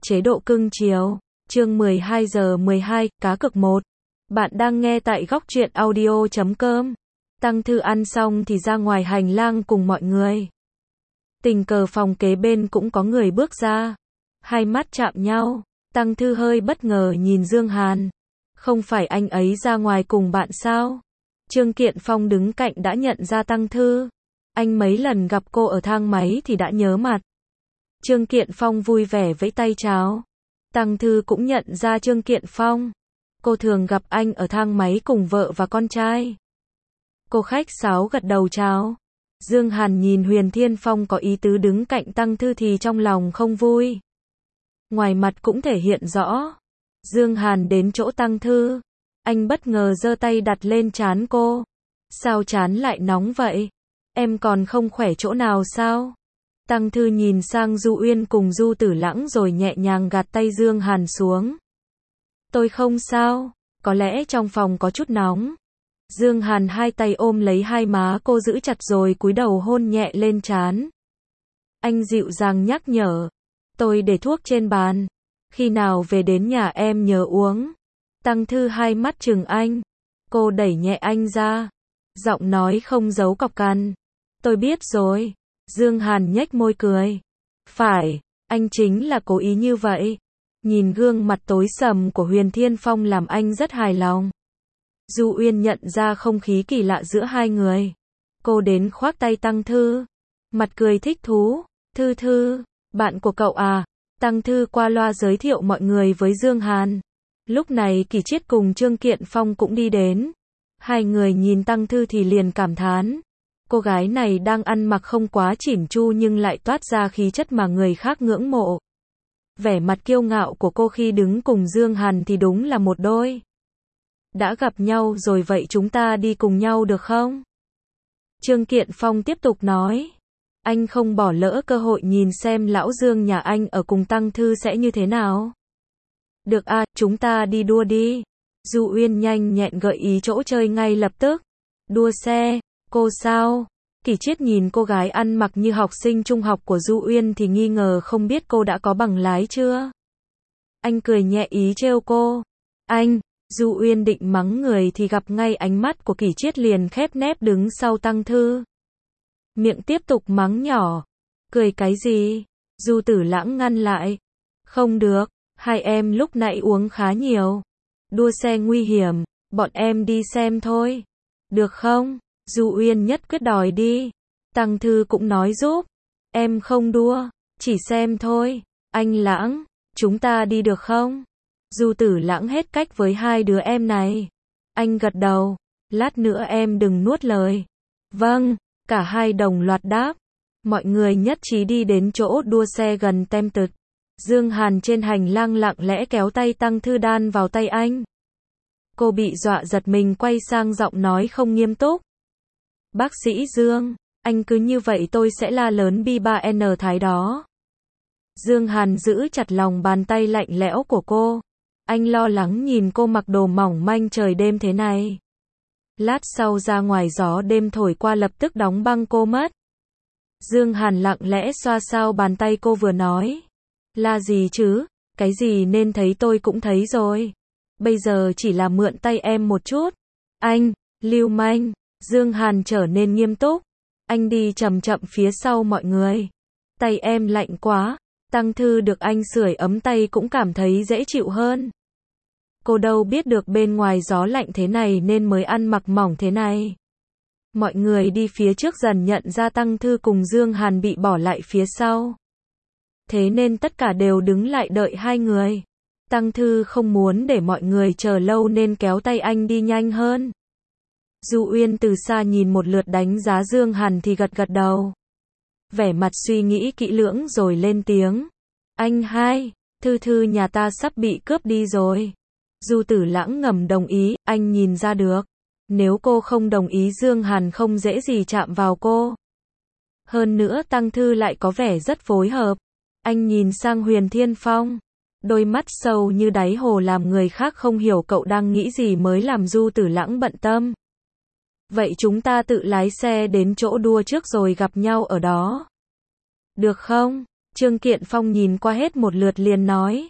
chế độ cưng chiều. Chương 12 giờ 12, cá cược 1. Bạn đang nghe tại góc truyện audio.com. Tăng Thư ăn xong thì ra ngoài hành lang cùng mọi người. Tình cờ phòng kế bên cũng có người bước ra. Hai mắt chạm nhau. Tăng Thư hơi bất ngờ nhìn Dương Hàn. Không phải anh ấy ra ngoài cùng bạn sao? Trương Kiện Phong đứng cạnh đã nhận ra Tăng Thư. Anh mấy lần gặp cô ở thang máy thì đã nhớ mặt. Trương Kiện Phong vui vẻ vẫy tay chào. Tăng Thư cũng nhận ra Trương Kiện Phong. Cô thường gặp anh ở thang máy cùng vợ và con trai. Cô khách sáo gật đầu chào. Dương Hàn nhìn Huyền Thiên Phong có ý tứ đứng cạnh Tăng Thư thì trong lòng không vui. Ngoài mặt cũng thể hiện rõ. Dương Hàn đến chỗ Tăng Thư. Anh bất ngờ giơ tay đặt lên trán cô. Sao trán lại nóng vậy? Em còn không khỏe chỗ nào sao? Tăng Thư nhìn sang Du Uyên cùng Du Tử Lãng rồi nhẹ nhàng gạt tay Dương Hàn xuống. Tôi không sao, có lẽ trong phòng có chút nóng. Dương Hàn hai tay ôm lấy hai má cô giữ chặt rồi cúi đầu hôn nhẹ lên trán. Anh dịu dàng nhắc nhở. Tôi để thuốc trên bàn. Khi nào về đến nhà em nhớ uống. Tăng Thư hai mắt trừng anh. Cô đẩy nhẹ anh ra. Giọng nói không giấu cọc cằn. Tôi biết rồi. Dương Hàn nhếch môi cười. Phải, anh chính là cố ý như vậy. Nhìn gương mặt tối sầm của Huyền Thiên Phong làm anh rất hài lòng. Du Uyên nhận ra không khí kỳ lạ giữa hai người. Cô đến khoác tay Tăng Thư. Mặt cười thích thú. Thư Thư, bạn của cậu à? Tăng Thư qua loa giới thiệu mọi người với Dương Hàn. Lúc này Kỳ Chiết cùng Trương Kiện Phong cũng đi đến. Hai người nhìn Tăng Thư thì liền cảm thán. Cô gái này đang ăn mặc không quá chỉn chu nhưng lại toát ra khí chất mà người khác ngưỡng mộ. Vẻ mặt kiêu ngạo của cô khi đứng cùng Dương Hàn thì đúng là một đôi. Đã gặp nhau rồi vậy chúng ta đi cùng nhau được không? Trương Kiện Phong tiếp tục nói. Anh không bỏ lỡ cơ hội nhìn xem lão Dương nhà anh ở cùng Tăng Thư sẽ như thế nào. Được à, chúng ta đi đua đi. Du Uyên nhanh nhẹn gợi ý chỗ chơi ngay lập tức. Đua xe. Cô sao? Kỳ Chiết nhìn cô gái ăn mặc như học sinh trung học của Du Uyên thì nghi ngờ không biết cô đã có bằng lái chưa. Anh cười nhẹ ý trêu cô. Anh, Du Uyên định mắng người thì gặp ngay ánh mắt của Kỳ Chiết liền khép nép đứng sau Tăng Thư. Miệng tiếp tục mắng nhỏ. Cười cái gì? Du Tử Lãng ngăn lại. Không được, hai em lúc nãy uống khá nhiều. Đua xe nguy hiểm, bọn em đi xem thôi. Được không? Du Uyên nhất quyết đòi đi. Tăng Thư cũng nói giúp. Em không đua, chỉ xem thôi. Anh Lãng, chúng ta đi được không? Du Tử Lãng hết cách với hai đứa em này. Anh gật đầu. Lát nữa em đừng nuốt lời. Vâng, cả hai đồng loạt đáp. Mọi người nhất trí đi đến chỗ đua xe gần Tempted. Dương Hàn trên hành lang lặng lẽ kéo tay Tăng Thư đan vào tay anh. Cô bị dọa giật mình quay sang giọng nói không nghiêm túc. Bác sĩ Dương, anh cứ như vậy tôi sẽ la lớn B3N Thái đó. Dương Hàn giữ chặt lòng bàn tay lạnh lẽo của cô. Anh lo lắng nhìn cô mặc đồ mỏng manh trời đêm thế này. Lát sau ra ngoài gió đêm thổi qua lập tức đóng băng cô mất. Dương Hàn lặng lẽ xoa xoa bàn tay cô vừa nói. La gì chứ, cái gì nên thấy tôi cũng thấy rồi. Bây giờ chỉ là mượn tay em một chút. Anh, lưu manh. Dương Hàn trở nên nghiêm túc. Anh đi chậm chậm phía sau mọi người. Tay em lạnh quá. Tăng Thư được anh sưởi ấm tay cũng cảm thấy dễ chịu hơn. Cô đâu biết được bên ngoài gió lạnh thế này nên mới ăn mặc mỏng thế này. Mọi người đi phía trước dần nhận ra Tăng Thư cùng Dương Hàn bị bỏ lại phía sau. Thế nên tất cả đều đứng lại đợi hai người. Tăng Thư không muốn để mọi người chờ lâu nên kéo tay anh đi nhanh hơn. Du Uyên từ xa nhìn một lượt đánh giá Dương Hàn thì gật gật đầu. Vẻ mặt suy nghĩ kỹ lưỡng rồi lên tiếng. Anh hai, Thư Thư nhà ta sắp bị cướp đi rồi. Du Tử Lãng ngầm đồng ý, anh nhìn ra được. Nếu cô không đồng ý Dương Hàn không dễ gì chạm vào cô. Hơn nữa Tăng Thư lại có vẻ rất phối hợp. Anh nhìn sang Huyền Thiên Phong. Đôi mắt sâu như đáy hồ làm người khác không hiểu cậu đang nghĩ gì mới làm Du Tử Lãng bận tâm. Vậy chúng ta tự lái xe đến chỗ đua trước rồi gặp nhau ở đó. Được không? Trương Kiện Phong nhìn qua hết một lượt liền nói.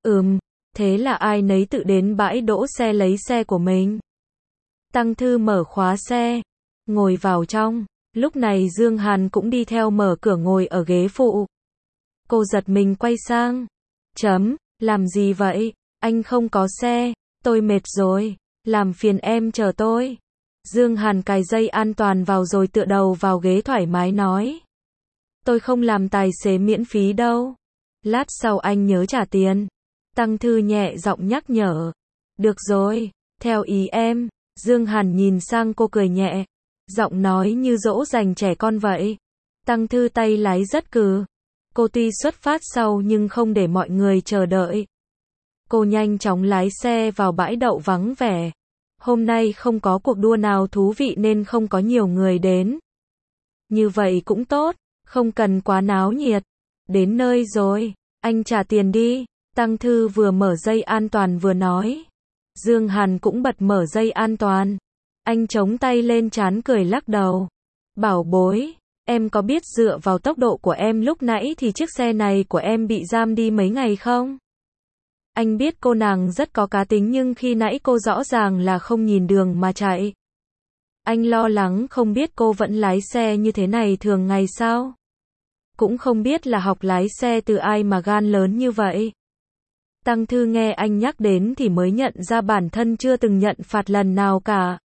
Thế là ai nấy tự đến bãi đỗ xe lấy xe của mình. Tăng Thư mở khóa xe, ngồi vào trong. Lúc này Dương Hàn cũng đi theo mở cửa ngồi ở ghế phụ. Cô giật mình quay sang. Làm gì vậy? Anh không có xe, tôi mệt rồi, làm phiền em chờ tôi. Dương Hàn cài dây an toàn vào rồi tựa đầu vào ghế thoải mái nói. Tôi không làm tài xế miễn phí đâu. Lát sau anh nhớ trả tiền. Tăng Thư nhẹ giọng nhắc nhở. Được rồi, theo ý em. Dương Hàn nhìn sang cô cười nhẹ. Giọng nói như dỗ dành trẻ con vậy. Tăng Thư tay lái rất cừ. Cô tuy xuất phát sau nhưng không để mọi người chờ đợi. Cô nhanh chóng lái xe vào bãi đậu vắng vẻ. Hôm nay không có cuộc đua nào thú vị nên không có nhiều người đến. Như vậy cũng tốt, không cần quá náo nhiệt. Đến nơi rồi, anh trả tiền đi. Tăng Thư vừa mở dây an toàn vừa nói. Dương Hàn cũng bật mở dây an toàn. Anh chống tay lên trán cười lắc đầu. Bảo bối, em có biết dựa vào tốc độ của em lúc nãy thì chiếc xe này của em bị giam đi mấy ngày không? Anh biết cô nàng rất có cá tính nhưng khi nãy cô rõ ràng là không nhìn đường mà chạy. Anh lo lắng không biết cô vẫn lái xe như thế này thường ngày sao? Cũng không biết là học lái xe từ ai mà gan lớn như vậy. Tăng Thư nghe anh nhắc đến thì mới nhận ra bản thân chưa từng nhận phạt lần nào cả.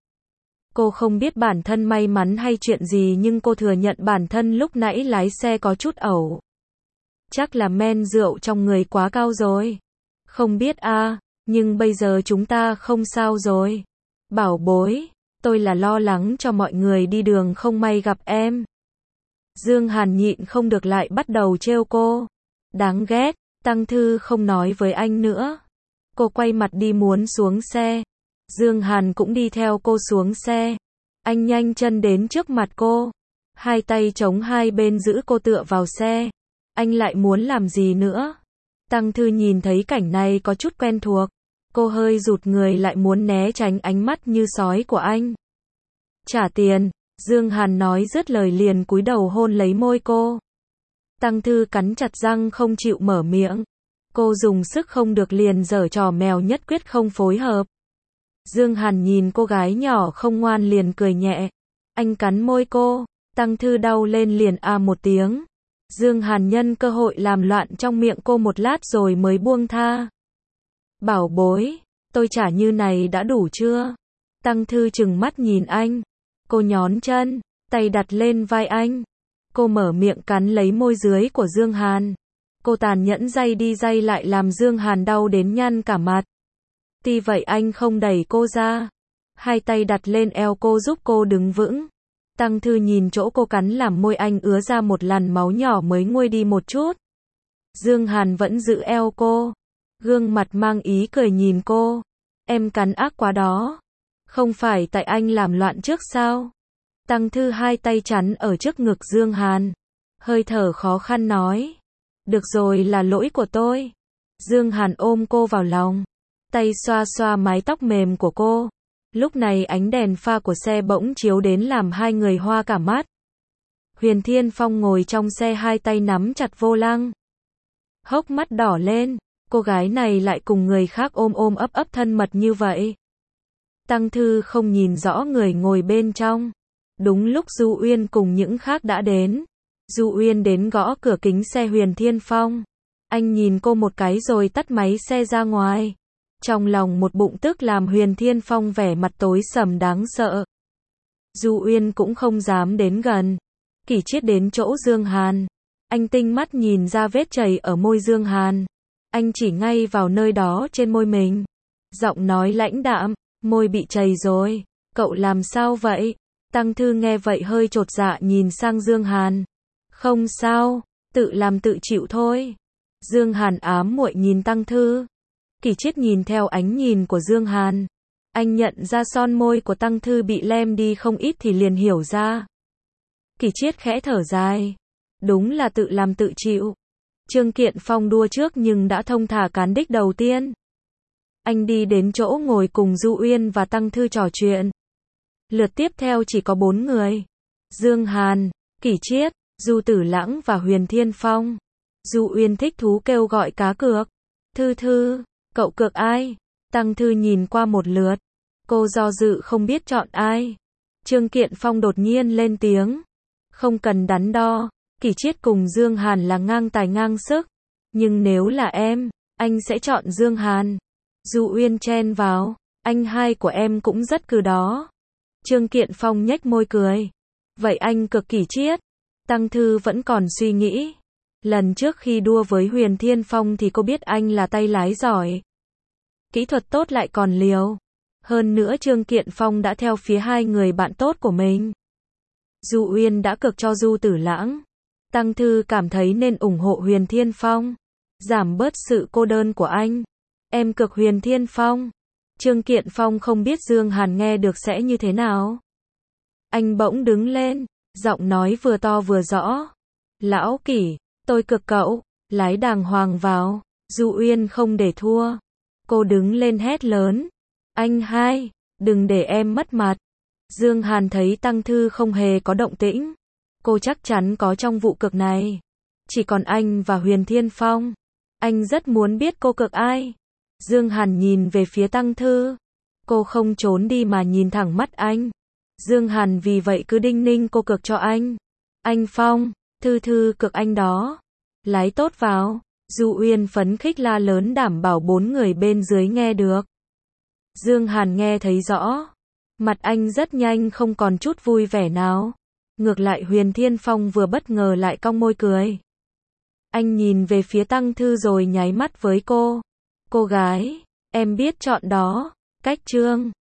Cô không biết bản thân may mắn hay chuyện gì nhưng cô thừa nhận bản thân lúc nãy lái xe có chút ẩu. Chắc là men rượu trong người quá cao rồi. Không biết nhưng bây giờ chúng ta không sao rồi. Bảo bối, tôi là lo lắng cho mọi người đi đường không may gặp em. Dương Hàn nhịn không được lại bắt đầu trêu cô. Đáng ghét, Tăng Thư không nói với anh nữa. Cô quay mặt đi muốn xuống xe. Dương Hàn cũng đi theo cô xuống xe. Anh nhanh chân đến trước mặt cô. Hai tay chống hai bên giữ cô tựa vào xe. Anh lại muốn làm gì nữa? Tăng Thư nhìn thấy cảnh này có chút quen thuộc. Cô hơi rụt người lại muốn né tránh ánh mắt như sói của anh. Trả tiền, Dương Hàn nói dứt lời liền cúi đầu hôn lấy môi cô. Tăng Thư cắn chặt răng không chịu mở miệng. Cô dùng sức không được liền giở trò mèo nhất quyết không phối hợp. Dương Hàn nhìn cô gái nhỏ không ngoan liền cười nhẹ. Anh cắn môi cô. Tăng Thư đau lên liền một tiếng. Dương Hàn nhân cơ hội làm loạn trong miệng cô một lát rồi mới buông tha. Bảo bối, tôi trả như này đã đủ chưa? Tăng Thư trừng mắt nhìn anh. Cô nhón chân, tay đặt lên vai anh. Cô mở miệng cắn lấy môi dưới của Dương Hàn. Cô tàn nhẫn day đi day lại làm Dương Hàn đau đến nhăn cả mặt. Tuy vậy anh không đẩy cô ra. Hai tay đặt lên eo cô giúp cô đứng vững. Tăng Thư nhìn chỗ cô cắn làm môi anh ứa ra một làn máu nhỏ mới nguôi đi một chút. Dương Hàn vẫn giữ eo cô. Gương mặt mang ý cười nhìn cô. Em cắn ác quá đó. Không phải tại anh làm loạn trước sao? Tăng Thư hai tay chắn ở trước ngực Dương Hàn. Hơi thở khó khăn nói. Được rồi, là lỗi của tôi. Dương Hàn ôm cô vào lòng. Tay xoa xoa mái tóc mềm của cô. Lúc này ánh đèn pha của xe bỗng chiếu đến làm hai người hoa cả mắt. Huyền Thiên Phong ngồi trong xe hai tay nắm chặt vô lăng. Hốc mắt đỏ lên, cô gái này lại cùng người khác ôm ôm ấp ấp thân mật như vậy. Tăng Thư không nhìn rõ người ngồi bên trong. Đúng lúc Du Uyên cùng những khác đã đến. Du Uyên đến gõ cửa kính xe Huyền Thiên Phong. Anh nhìn cô một cái rồi tắt máy xe ra ngoài. Trong lòng một bụng tức làm Huyền Thiên Phong vẻ mặt tối sầm đáng sợ. Du Uyên cũng không dám đến gần. Kỷ Chiết đến chỗ Dương Hàn. Anh tinh mắt nhìn ra vết chảy ở môi Dương Hàn. Anh chỉ ngay vào nơi đó trên môi mình. Giọng nói lãnh đạm, môi bị chảy rồi. Cậu làm sao vậy? Tăng Thư nghe vậy hơi chột dạ nhìn sang Dương Hàn. Không sao, tự làm tự chịu thôi. Dương Hàn ám muội nhìn Tăng Thư. Kỷ Chiết nhìn theo ánh nhìn của Dương Hàn. Anh nhận ra son môi của Tăng Thư bị lem đi không ít thì liền hiểu ra. Kỷ Chiết khẽ thở dài. Đúng là tự làm tự chịu. Trương Kiện Phong đua trước nhưng đã thông thả cán đích đầu tiên. Anh đi đến chỗ ngồi cùng Du Uyên và Tăng Thư trò chuyện. Lượt tiếp theo chỉ có 4 người. Dương Hàn, Kỷ Chiết, Du Tử Lãng và Huyền Thiên Phong. Du Uyên thích thú kêu gọi cá cược. Thư Thư, cậu cược ai? Tăng Thư nhìn qua một lượt. Cô do dự không biết chọn ai. Trương Kiện Phong đột nhiên lên tiếng. Không cần đắn đo, Kỷ Chiết cùng Dương Hàn là ngang tài ngang sức. Nhưng nếu là em, anh sẽ chọn Dương Hàn. Du Uyên chen vào. Anh hai của em cũng rất cừ đó. Trương Kiện Phong nhếch môi cười. Vậy anh cực Kỷ Chiết. Tăng Thư vẫn còn suy nghĩ. Lần trước khi đua với Huyền Thiên Phong thì cô biết anh là tay lái giỏi. Kỹ thuật tốt lại còn liều. Hơn nữa Trương Kiện Phong đã theo phía hai người bạn tốt của mình. Du Uyên đã cực cho Du Tử Lãng. Tăng Thư cảm thấy nên ủng hộ Huyền Thiên Phong. Giảm bớt sự cô đơn của anh. Em cực Huyền Thiên Phong. Trương Kiện Phong không biết Dương Hàn nghe được sẽ như thế nào. Anh bỗng đứng lên, giọng nói vừa to vừa rõ. Lão Kỷ, tôi cực cậu, lái đàng hoàng vào. Du Uyên không để thua. Cô đứng lên hét lớn. Anh hai, đừng để em mất mặt. Dương Hàn thấy Tăng Thư không hề có động tĩnh. Cô chắc chắn có trong vụ cược này. Chỉ còn anh và Huyền Thiên Phong. Anh rất muốn biết cô cược ai. Dương Hàn nhìn về phía Tăng Thư. Cô không trốn đi mà nhìn thẳng mắt anh. Dương Hàn vì vậy cứ đinh ninh cô cược cho anh. Anh Phong, Thư Thư cược anh đó. Lái tốt vào. Du Uyên phấn khích la lớn đảm bảo 4 người bên dưới nghe được. Dương Hàn nghe thấy rõ. Mặt anh rất nhanh không còn chút vui vẻ nào. Ngược lại Huyền Thiên Phong vừa bất ngờ lại cong môi cười. Anh nhìn về phía Tăng Thư rồi nháy mắt với cô. Cô gái, em biết chọn đó. Cách Trương